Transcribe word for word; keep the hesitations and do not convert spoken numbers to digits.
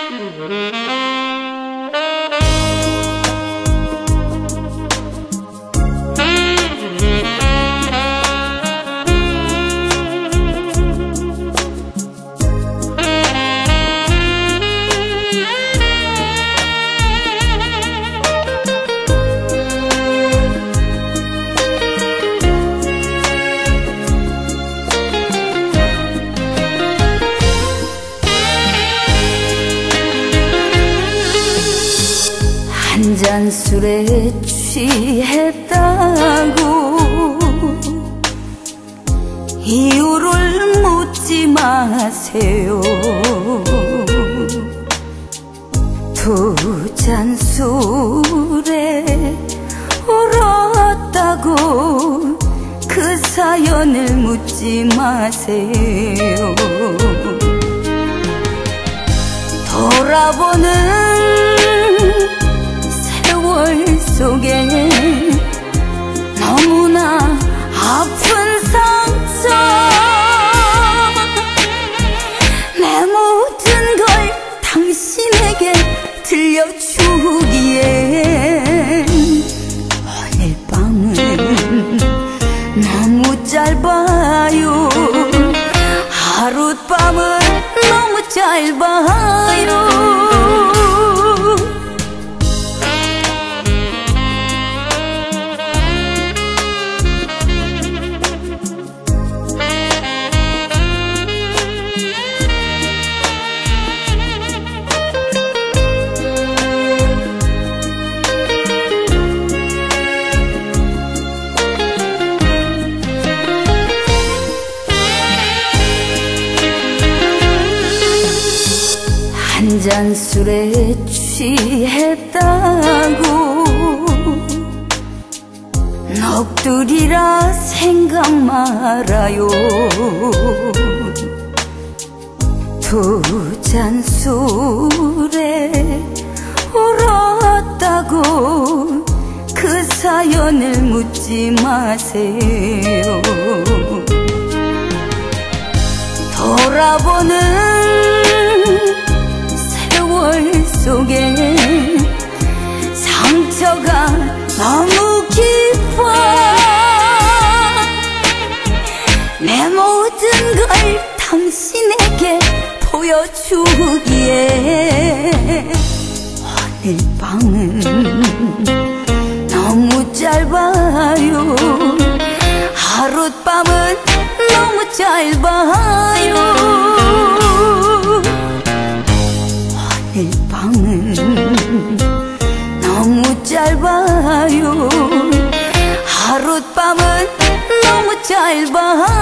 한 잔 술에 취했다고 이유를 묻지 마세요. 두 잔 술에 울었다고 그 사연을 묻지 마세요. 돌아보는 세월 속에 너무나 아픈 상처, 내 모든 걸 당신에게 들려주기엔 오늘 밤은 너무 짧아요. 하룻밤은 너무 짧아요. 한 잔 술에 취했다고 넋두리라 생각 말아요. 두 잔 술에 울었다고 그 사연을 묻지 마세요. 돌아보는 세월 속에 상처가 너무 깊어, 내 모든 걸 당신에게 보여주기에 오늘 밤은 너무 짧아요. 하룻밤은 너무 짧아요. 오늘 밤은 너무 짧아요. 하룻밤은 너무 짧아요.